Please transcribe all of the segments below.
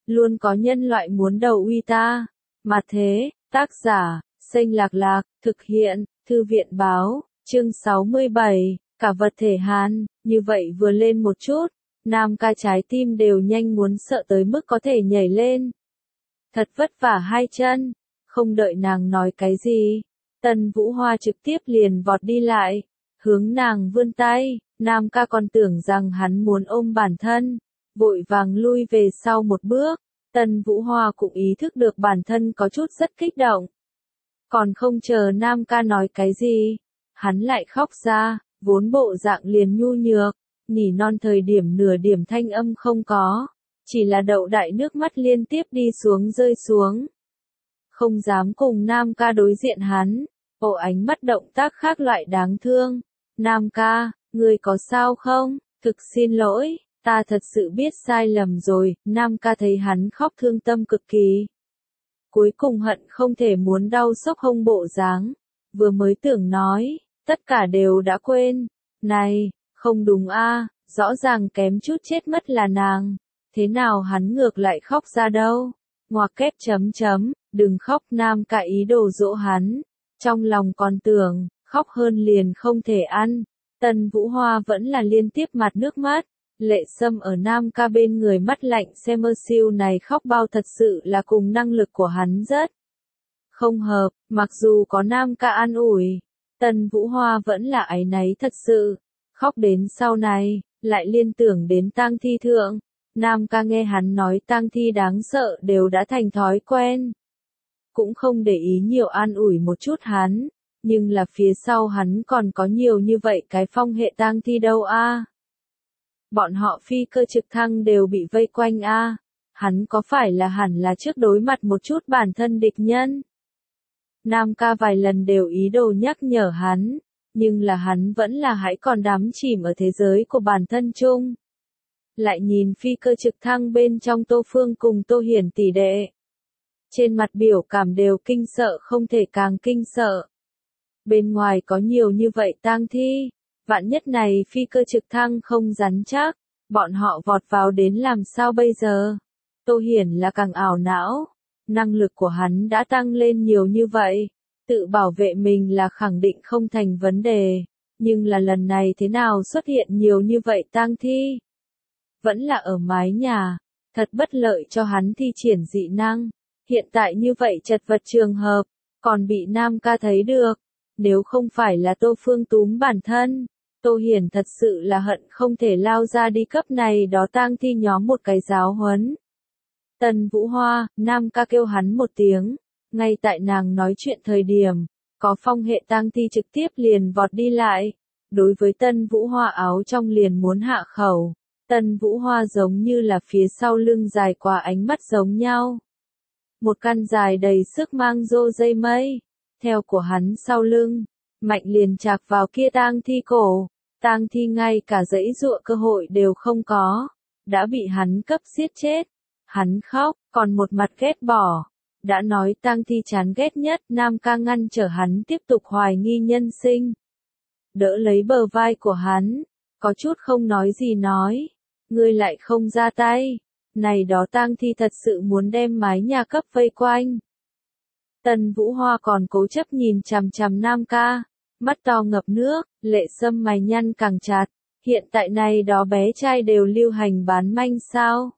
luôn có nhân loại muốn đầu uy ta. Mà thế, tác giả, Xanh Lạc Lạc, thực hiện, Thư viện báo, chương 67, cả vật thể Hán, như vậy vừa lên một chút, Nam Ca trái tim đều nhanh muốn sợ tới mức có thể nhảy lên. Thật vất vả hai chân, không đợi nàng nói cái gì, Tân Vũ Hoa trực tiếp liền vọt đi lại, hướng nàng vươn tay, Nam Ca còn tưởng rằng hắn muốn ôm bản thân, vội vàng lui về sau một bước, Tân Vũ Hoa cũng ý thức được bản thân có chút rất kích động. Còn không chờ Nam Ca nói cái gì, hắn lại khóc ra, vốn bộ dạng liền nhu nhược, nỉ non thời điểm nửa điểm thanh âm không có, chỉ là đậu đại nước mắt liên tiếp đi xuống rơi xuống. Không dám cùng Nam Ca đối diện hắn, ánh mắt động tác khác loại đáng thương. Nam Ca, ngươi có sao không? Thực xin lỗi, ta thật sự biết sai lầm rồi. Nam Ca thấy hắn khóc thương tâm cực kỳ. Cuối cùng hận không thể muốn đau sốc hông bộ dáng. Vừa mới tưởng nói, tất cả đều đã quên. Này, không đúng a, rõ ràng kém chút chết mất là nàng. Thế nào hắn ngược lại khóc ra đâu? Ngoặc kép chấm chấm, đừng khóc. Nam Ca ý đồ dỗ hắn. Trong lòng còn tưởng, khóc hơn liền không thể ăn. Tân Vũ Hoa vẫn là liên tiếp mặt nước mắt. Lệ Sâm ở Nam Ca bên người mắt lạnh xem siêu này khóc bao thật sự là cùng năng lực của hắn rất không hợp, mặc dù có Nam Ca an ủi. Tân Vũ Hoa vẫn là áy náy thật sự. Khóc đến sau này, lại liên tưởng đến tang thi thượng. Nam Ca nghe hắn nói tang thi đáng sợ đều đã thành thói quen. Cũng không để ý nhiều an ủi một chút hắn, nhưng là phía sau hắn còn có nhiều như vậy cái phong hệ tang thi đâu a. Bọn họ phi cơ trực thăng đều bị vây quanh a. Hắn có phải là hẳn là trước đối mặt một chút bản thân địch nhân? Nam Ca vài lần đều ý đồ nhắc nhở hắn, nhưng là hắn vẫn là hãy còn đắm chìm ở thế giới của bản thân chung. Lại nhìn phi cơ trực thăng bên trong Tô Phương cùng Tô Hiển tỷ đệ. Trên mặt biểu cảm đều kinh sợ không thể càng kinh sợ. Bên ngoài có nhiều như vậy tang thi, vạn nhất này phi cơ trực thăng không rắn chắc, bọn họ vọt vào đến làm sao bây giờ? Tô Hiển là càng ảo não, năng lực của hắn đã tăng lên nhiều như vậy, tự bảo vệ mình là khẳng định không thành vấn đề, nhưng là lần này thế nào xuất hiện nhiều như vậy tang thi? Vẫn là ở mái nhà, thật bất lợi cho hắn thi triển dị năng. Hiện tại như vậy chật vật trường hợp, còn bị Nam Ca thấy được. Nếu không phải là Tô Phương túm bản thân, Tô Hiển thật sự là hận không thể lao ra đi cấp này đó tang thi nhóm một cái giáo huấn. Tân Vũ Hoa, Nam Ca kêu hắn một tiếng, ngay tại nàng nói chuyện thời điểm, có phong hệ tang thi trực tiếp liền vọt đi lại. Đối với Tân Vũ Hoa áo trong liền muốn hạ khẩu, Tân Vũ Hoa giống như là phía sau lưng dài quá ánh mắt giống nhau. Một căn dài đầy sức mang rô dây mây, theo của hắn sau lưng, mạnh liền chạc vào kia tang thi cổ, tang thi ngay cả dãy dụa cơ hội đều không có, đã bị hắn cấp giết chết. Hắn khóc, còn một mặt ghét bỏ, đã nói tang thi chán ghét nhất. Nam Ca ngăn trở hắn tiếp tục hoài nghi nhân sinh. Đỡ lấy bờ vai của hắn, có chút không nói gì nói, ngươi lại không ra tay. Này đó tang thi thật sự muốn đem mái nhà cấp vây quanh. Tân Vũ Hoa còn cố chấp nhìn chằm chằm Nam Ca, mắt to ngập nước, Lệ Sâm mày nhăn càng chặt, hiện tại này đó bé trai đều lưu hành bán manh sao?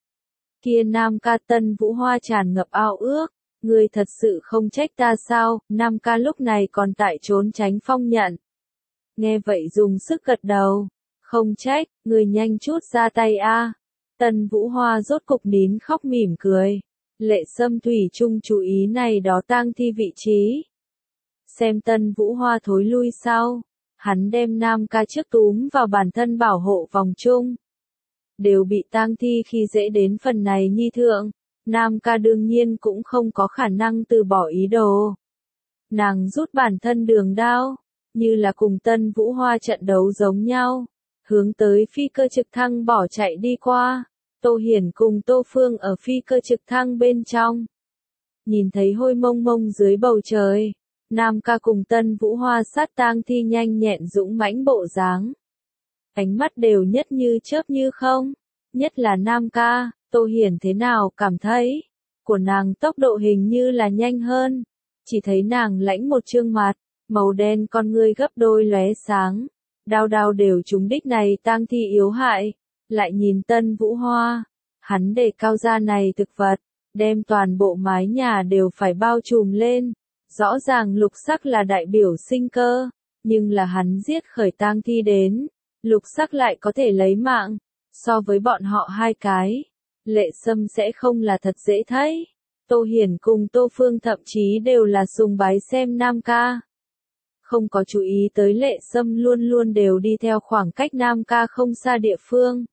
Kia Nam Ca. Tân Vũ Hoa tràn ngập ao ước, ngươi thật sự không trách ta sao? Nam Ca lúc này còn tại trốn tránh phong nhận. Nghe vậy dùng sức gật đầu, không trách, ngươi nhanh chút ra tay a. Tân Vũ Hoa rốt cục nín khóc mỉm cười. Lệ Sâm thủy chung chú ý này đó tang thi vị trí. Xem Tân Vũ Hoa thối lui sau, hắn đem Nam Ca trước túm vào bản thân bảo hộ vòng chung. Đều bị tang thi khi dễ đến phần này nhi thượng, Nam Ca đương nhiên cũng không có khả năng từ bỏ ý đồ. Nàng rút bản thân đường đao, như là cùng Tân Vũ Hoa trận đấu giống nhau, hướng tới phi cơ trực thăng bỏ chạy đi qua. Tô Hiển cùng Tô Phương ở phi cơ trực thăng bên trong. Nhìn thấy hôi mông mông dưới bầu trời, Nam Ca cùng Tân Vũ Hoa sát tang thi nhanh nhẹn dũng mãnh bộ dáng. Ánh mắt đều nhất như chớp như không, nhất là Nam Ca, Tô Hiển thế nào cảm thấy, của nàng tốc độ hình như là nhanh hơn, chỉ thấy nàng lãnh một trương mặt, màu đen con ngươi gấp đôi lóe sáng, đao đao đều trúng đích này tang thi yếu hại, lại nhìn Tân Vũ Hoa, hắn để cao ra này thực vật, đem toàn bộ mái nhà đều phải bao trùm lên, rõ ràng lục sắc là đại biểu sinh cơ, nhưng là hắn giết khởi tang thi đến, lục sắc lại có thể lấy mạng, so với bọn họ hai cái, Lệ Sâm sẽ không là thật dễ thấy. Tô Hiển cùng Tô Phương thậm chí đều là sùng bái xem Nam Ca. Không có chú ý tới Lệ Sâm luôn luôn đều đi theo khoảng cách Nam Ca không xa địa phương.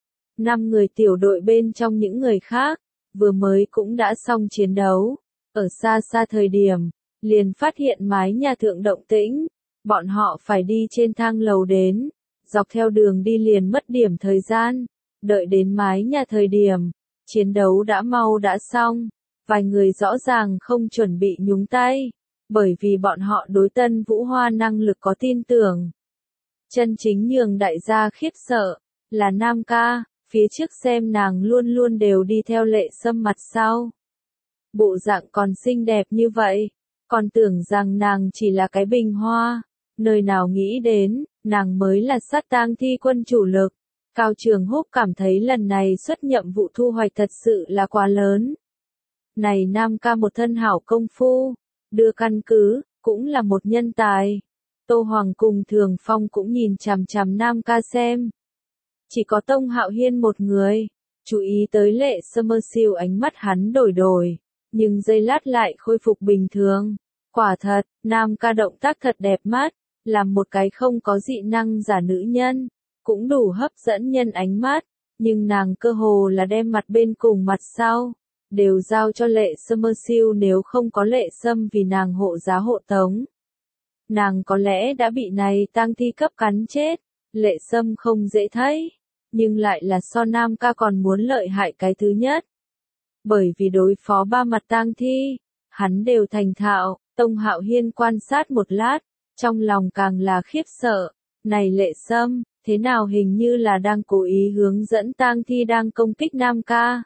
5 người tiểu đội bên trong những người khác, vừa mới cũng đã xong chiến đấu. Ở xa xa thời điểm, liền phát hiện mái nhà thượng động tĩnh. Bọn họ phải đi trên thang lầu đến, dọc theo đường đi liền mất điểm thời gian. Đợi đến mái nhà thời điểm, chiến đấu đã xong. Vài người rõ ràng không chuẩn bị nhúng tay, bởi vì bọn họ đối Tân Vũ Hoa năng lực có tin tưởng. Chân chính nhường đại gia khiếp sợ, là Nam Ca, phía trước xem nàng luôn luôn đều đi theo Lệ Sâm mặt sau. Bộ dạng còn xinh đẹp như vậy, còn tưởng rằng nàng chỉ là cái bình hoa, nơi nào nghĩ đến, nàng mới là sát tang thi quân chủ lực. Cao Trường Húc cảm thấy lần này xuất nhiệm vụ thu hoạch thật sự là quá lớn. Này Nam Ca một thân hảo công phu, đưa căn cứ, cũng là một nhân tài. Tô Hoàng cùng Thường Phong cũng nhìn chằm chằm Nam Ca xem. Chỉ có Tông Hạo Hiên một người, chú ý tới Lệ Sâm siêu ánh mắt hắn đổi, nhưng giây lát lại khôi phục bình thường. Quả thật, Nam Ca động tác thật đẹp mắt, làm một cái không có dị năng giả nữ nhân, cũng đủ hấp dẫn nhân ánh mắt, nhưng nàng cơ hồ là đem mặt bên cùng mặt sau, đều giao cho Lệ Sâm siêu nếu không có Lệ Sâm vì nàng hộ giá hộ tống. Nàng có lẽ đã bị này tang thi cấp cắn chết, Lệ Sâm không dễ thấy, nhưng lại là so Nam Ca còn muốn lợi hại cái thứ nhất. Bởi vì đối phó ba mặt tang thi, hắn đều thành thạo, Tông Hạo Hiên quan sát một lát, trong lòng càng là khiếp sợ, này Lệ Sâm, thế nào hình như là đang cố ý hướng dẫn tang thi đang công kích Nam Ca.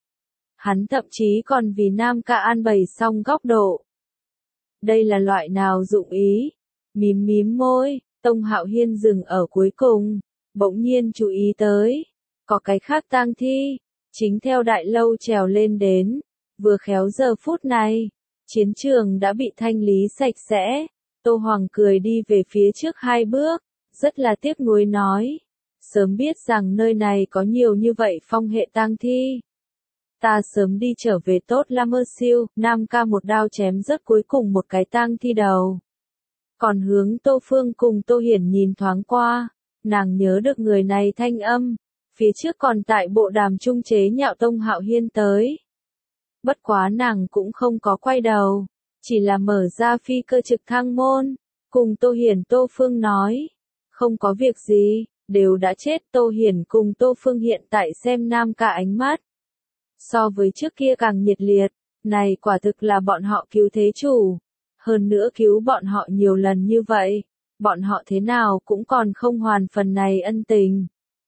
Hắn thậm chí còn vì Nam Ca an bày xong góc độ. Đây là loại nào dụng ý? Mím môi, Tông Hạo Hiên dừng ở cuối cùng, bỗng nhiên chú ý tới, có cái khác tang thi, chính theo đại lâu trèo lên đến, vừa khéo giờ phút này, chiến trường đã bị thanh lý sạch sẽ, Tô Hoàng cười đi về phía trước 2 bước, rất là tiếc nuối nói, sớm biết rằng nơi này có nhiều như vậy phong hệ tang thi. Ta sớm đi trở về tốt la mơ siêu, Nam Ca một đao chém rớt cuối cùng một cái tang thi đầu. Còn hướng Tô Phương cùng Tô Hiển nhìn thoáng qua, nàng nhớ được người này thanh âm, phía trước còn tại bộ đàm trung chế nhạo Tông Hạo Hiên tới. Bất quá nàng cũng không có quay đầu, chỉ là mở ra phi cơ trực thăng môn, cùng Tô Hiển Tô Phương nói, không có việc gì, đều đã chết. Tô Hiển cùng Tô Phương hiện tại xem Nam Ca ánh mắt. So với trước kia càng nhiệt liệt, này quả thực là bọn họ cứu thế chủ. Hơn nữa cứu bọn họ nhiều lần như vậy, bọn họ thế nào cũng còn không hoàn phần này ân tình.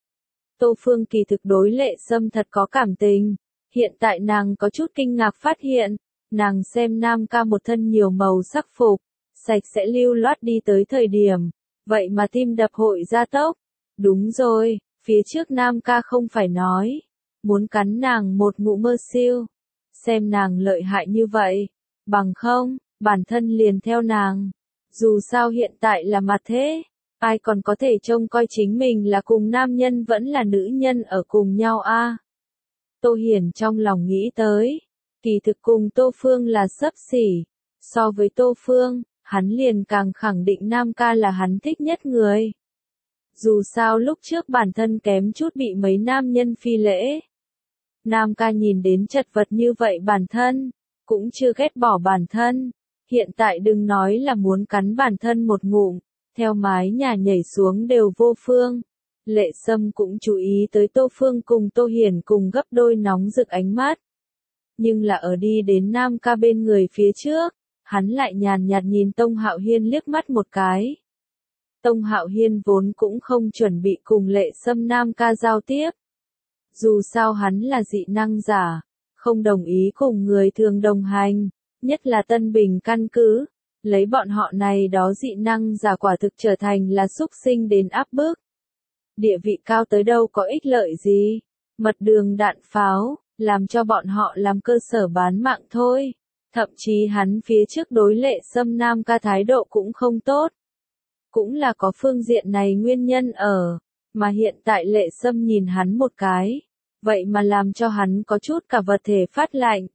Tô Phương kỳ thực đối Lệ Sâm thật có cảm tình, hiện tại nàng có chút kinh ngạc phát hiện, nàng xem Nam Ca một thân nhiều màu sắc phục, sạch sẽ lưu loát đi tới thời điểm, vậy mà tim đập hội gia tốc. Đúng rồi, phía trước Nam Ca không phải nói, muốn cắn nàng một ngụm mơ siêu, xem nàng lợi hại như vậy, bằng không, bản thân liền theo nàng. Dù sao hiện tại là mặt thế, ai còn có thể trông coi chính mình là cùng nam nhân vẫn là nữ nhân ở cùng nhau a? Tô Hiển trong lòng nghĩ tới, kỳ thực cùng Tô Phương là xấp xỉ, so với Tô Phương, hắn liền càng khẳng định Nam Ca là hắn thích nhất người. Dù sao lúc trước bản thân kém chút bị mấy nam nhân phi lễ. Nam Ca nhìn đến chật vật như vậy bản thân, cũng chưa ghét bỏ bản thân. Hiện tại đừng nói là muốn cắn bản thân một ngụm, theo mái nhà nhảy xuống đều vô phương. Lệ Sâm cũng chú ý tới Tô Phương cùng Tô Hiển cùng gấp đôi nóng rực ánh mắt. Nhưng là ở đi đến Nam Ca bên người phía trước, hắn lại nhàn nhạt nhìn Tông Hạo Hiên liếc mắt một cái. Tông Hạo Hiên vốn cũng không chuẩn bị cùng Lệ Sâm Nam Ca giao tiếp. Dù sao hắn là dị năng giả, không đồng ý cùng người thường đồng hành, nhất là Tân Bình căn cứ, lấy bọn họ này đó dị năng giả quả thực trở thành là súc sinh đến áp bức. Địa vị cao tới đâu có ích lợi gì, mật đường đạn pháo, làm cho bọn họ làm cơ sở bán mạng thôi. Thậm chí hắn phía trước đối Lệ Sâm Nam ca thái độ cũng không tốt. Cũng là có phương diện này nguyên nhân ở, mà hiện tại Lệ Sâm nhìn hắn một cái, vậy mà làm cho hắn có chút cả vật thể phát lạnh.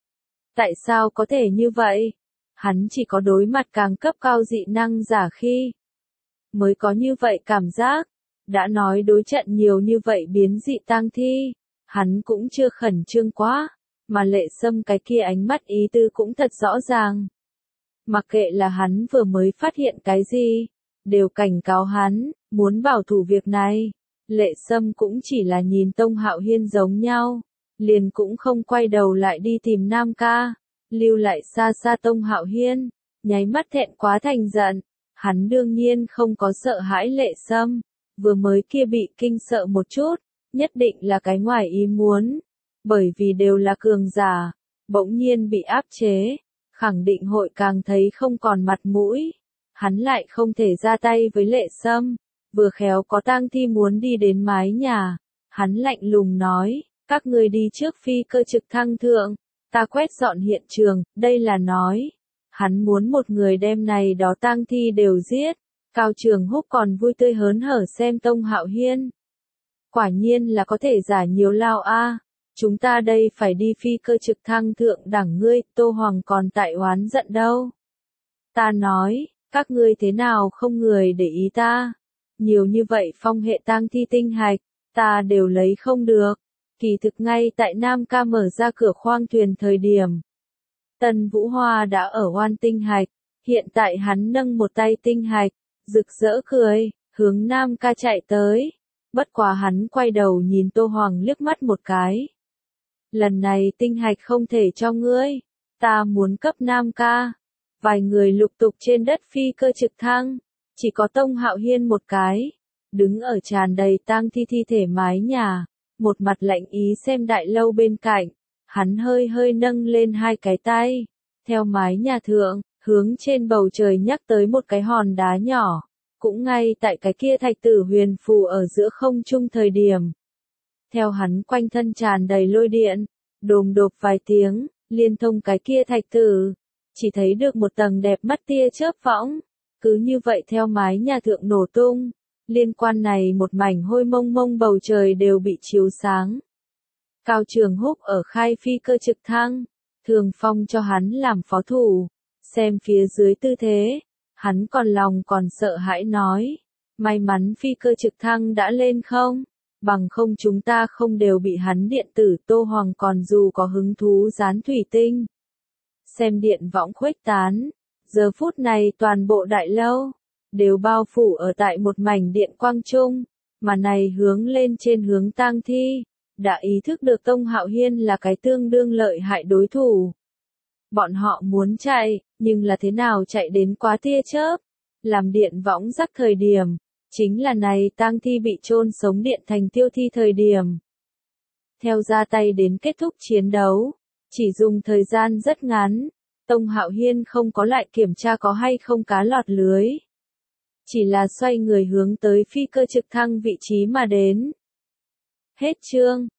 Tại sao có thể như vậy? Hắn chỉ có đối mặt càng cấp cao dị năng giả khi mới có như vậy cảm giác. Đã nói đối trận nhiều như vậy biến dị tang thi, hắn cũng chưa khẩn trương quá, mà Lệ Sâm cái kia ánh mắt ý tư cũng thật rõ ràng. Mặc kệ là hắn vừa mới phát hiện cái gì, đều cảnh cáo hắn, muốn bảo thủ việc này. Lệ Sâm cũng chỉ là nhìn Tông Hạo Hiên giống nhau, liền cũng không quay đầu lại đi tìm Nam ca, lưu lại xa xa Tông Hạo Hiên, nháy mắt thẹn quá thành giận. Hắn đương nhiên không có sợ hãi Lệ Sâm, vừa mới kia bị kinh sợ một chút, nhất định là cái ngoài ý muốn, bởi vì đều là cường giả, bỗng nhiên bị áp chế, khẳng định hội càng thấy không còn mặt mũi. Hắn lại không thể ra tay với Lệ Sâm, vừa khéo có tang thi muốn đi đến mái nhà, hắn lạnh lùng nói, các ngươi đi trước phi cơ trực thăng thượng, ta quét dọn hiện trường, đây là nói. Hắn muốn một người đem này đó tang thi đều giết. Cao Trường Húc còn vui tươi hớn hở xem Tông Hạo Hiên. Quả nhiên là có thể giả nhiều lao a. Chúng ta đây phải đi phi cơ trực thăng thượng đẳng ngươi, Tô Hoàng còn tại oán giận đâu. Ta nói, các ngươi thế nào không người để ý ta. Nhiều như vậy phong hệ tang thi tinh hạch, ta đều lấy không được. Kỳ thực ngay tại Nam ca mở ra cửa khoang thuyền thời điểm. Tần Vũ Hoa đã ở oan tinh hạch, hiện tại hắn nâng một tay tinh hạch, rực rỡ cười, hướng Nam ca chạy tới. Bất quá hắn quay đầu nhìn Tô Hoàng liếc mắt một cái. Lần này tinh hạch không thể cho ngươi, ta muốn cấp Nam ca. Vài người lục tục trên đất phi cơ trực thăng, chỉ có Tông Hạo Hiên một cái, đứng ở tràn đầy tang thi thi thể mái nhà, một mặt lạnh ý xem đại lâu bên cạnh, hắn hơi hơi nâng lên hai cái tay, theo mái nhà thượng, hướng trên bầu trời nhắc tới một cái hòn đá nhỏ, cũng ngay tại cái kia thạch tử huyền phù ở giữa không trung thời điểm. Theo hắn quanh thân tràn đầy lôi điện, đồm đột vài tiếng, liên thông cái kia thạch tử, chỉ thấy được một tầng đẹp mắt tia chớp võng, cứ như vậy theo mái nhà thượng nổ tung, liên quan này một mảnh hôi mông mông bầu trời đều bị chiếu sáng. Cao Trường Húc ở khai phi cơ trực thăng, Thường Phong cho hắn làm phó thủ, xem phía dưới tư thế, hắn còn lòng còn sợ hãi nói, may mắn phi cơ trực thăng đã lên không, bằng không chúng ta không đều bị hắn điện tử. Tô Hoàng còn dù có hứng thú dán thủy tinh. Xem điện võng khuếch tán, giờ phút này toàn bộ đại lâu, đều bao phủ ở tại một mảnh điện quang trung, mà này hướng lên trên hướng tang thi, đã ý thức được Tông Hạo Hiên là cái tương đương lợi hại đối thủ. Bọn họ muốn chạy, nhưng là thế nào chạy đến quá tia chớp, làm điện võng rắc thời điểm, chính là này tang thi bị chôn sống điện thành tiêu thi thời điểm. Theo ra tay đến kết thúc chiến đấu, chỉ dùng thời gian rất ngắn, Tông Hạo Hiên không có lại kiểm tra có hay không cá lọt lưới. Chỉ là xoay người hướng tới phi cơ trực thăng vị trí mà đến. Hết chương.